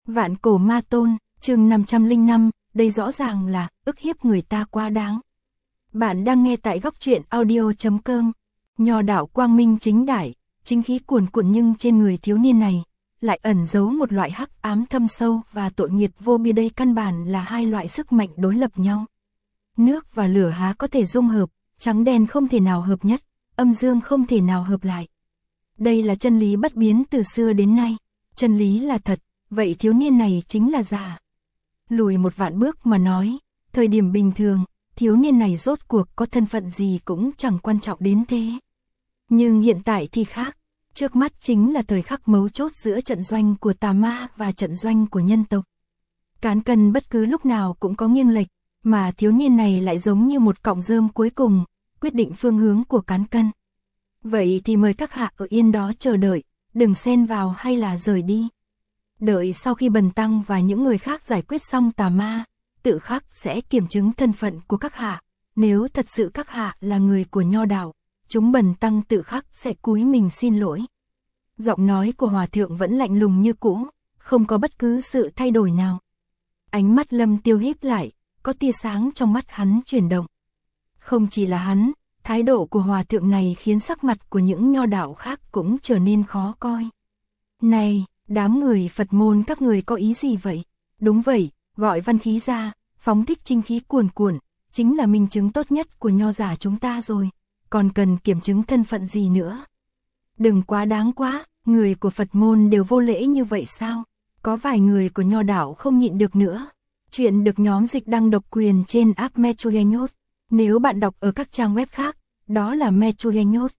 Vạn cổ ma tôn, chương 505, đây rõ ràng là ức hiếp người ta quá đáng. Bạn đang nghe tại góc truyện audio.com. Nho đạo quang minh chính đại, chính khí cuồn cuộn, nhưng trên người thiếu niên này lại ẩn giấu một loại hắc ám thâm sâu và tội nghiệp vô biên. Đây căn bản là hai loại sức mạnh đối lập nhau. Nước và lửa há có thể dung hợp, trắng đen không thể nào hợp nhất, âm dương không thể nào hợp lại. Đây là chân lý bất biến từ xưa đến nay. Chân lý là thật, vậy thiếu niên này chính là giả. Lùi một vạn bước mà nói, thời điểm bình thường, thiếu niên này rốt cuộc có thân phận gì cũng chẳng quan trọng đến thế. Nhưng hiện tại thì khác, trước mắt chính là thời khắc mấu chốt giữa trận doanh của tà ma và trận doanh của nhân tộc. Cán cân bất cứ lúc nào cũng có nghiêng lệch, mà thiếu niên này lại giống như một cọng rơm cuối cùng, quyết định phương hướng của cán cân. Vậy thì mời các hạ ở yên đó chờ đợi, đừng xen vào hay là rời đi. Đợi sau khi Bần Tăng và những người khác giải quyết xong tà ma, tự khắc sẽ kiểm chứng thân phận của các hạ. Nếu thật sự các hạ là người của nho đạo, chúng Bần Tăng tự khắc sẽ cúi mình xin lỗi. Giọng nói của hòa thượng vẫn lạnh lùng như cũ, không có bất cứ sự thay đổi nào. Ánh mắt Lâm Tiêu híp lại, có tia sáng trong mắt hắn chuyển động. Không chỉ là hắn, thái độ của hòa thượng này khiến sắc mặt của những nho đạo khác cũng trở nên khó coi. Này, đám người Phật môn các người có ý gì vậy? Đúng vậy, gọi văn khí ra, phóng thích chính khí cuồn cuộn, chính là minh chứng tốt nhất của nho giả chúng ta rồi, còn cần kiểm chứng thân phận gì nữa? Đừng quá đáng quá, người của Phật môn đều vô lễ như vậy sao? Có vài người của nho đạo không nhịn được nữa. Chuyện được nhóm dịch đăng độc quyền trên app Metroyenyot. Nếu bạn đọc ở các trang web khác, đó là Metroyenyot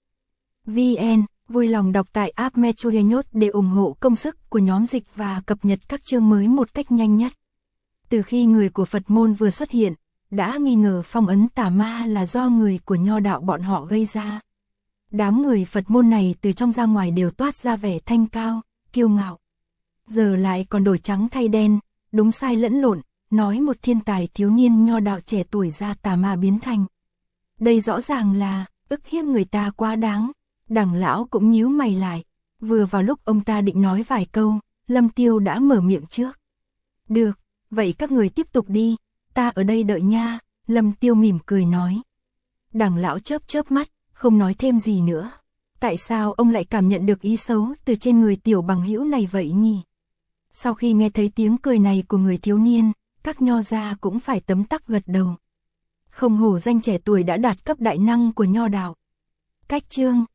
VN, vui lòng đọc tại app Metroyenyot để ủng hộ công sức của nhóm dịch và cập nhật các chương mới một cách nhanh nhất. Từ khi người của Phật môn vừa xuất hiện, đã nghi ngờ phong ấn tà ma là do người của nho đạo bọn họ gây ra. Đám người Phật môn này từ trong ra ngoài đều toát ra vẻ thanh cao, kiêu ngạo. Giờ lại còn đổi trắng thay đen, đúng sai lẫn lộn, nói một thiên tài thiếu niên nho đạo trẻ tuổi ra tà ma biến thành. Đây rõ ràng là ức hiếp người ta quá đáng. Đằng lão cũng nhíu mày lại. Vừa vào lúc ông ta định nói vài câu, Lâm Tiêu đã mở miệng trước. Được, vậy các người tiếp tục đi, ta ở đây đợi nha, Lâm Tiêu mỉm cười nói. Đằng lão chớp chớp mắt, không nói thêm gì nữa. Tại sao ông lại cảm nhận được ý xấu từ trên người tiểu bằng hữu này vậy nhỉ? Sau khi nghe thấy tiếng cười này của người thiếu niên, các nho gia cũng phải tấm tắc gật đầu. Không hổ danh trẻ tuổi đã đạt cấp đại năng của nho đạo. Cách chương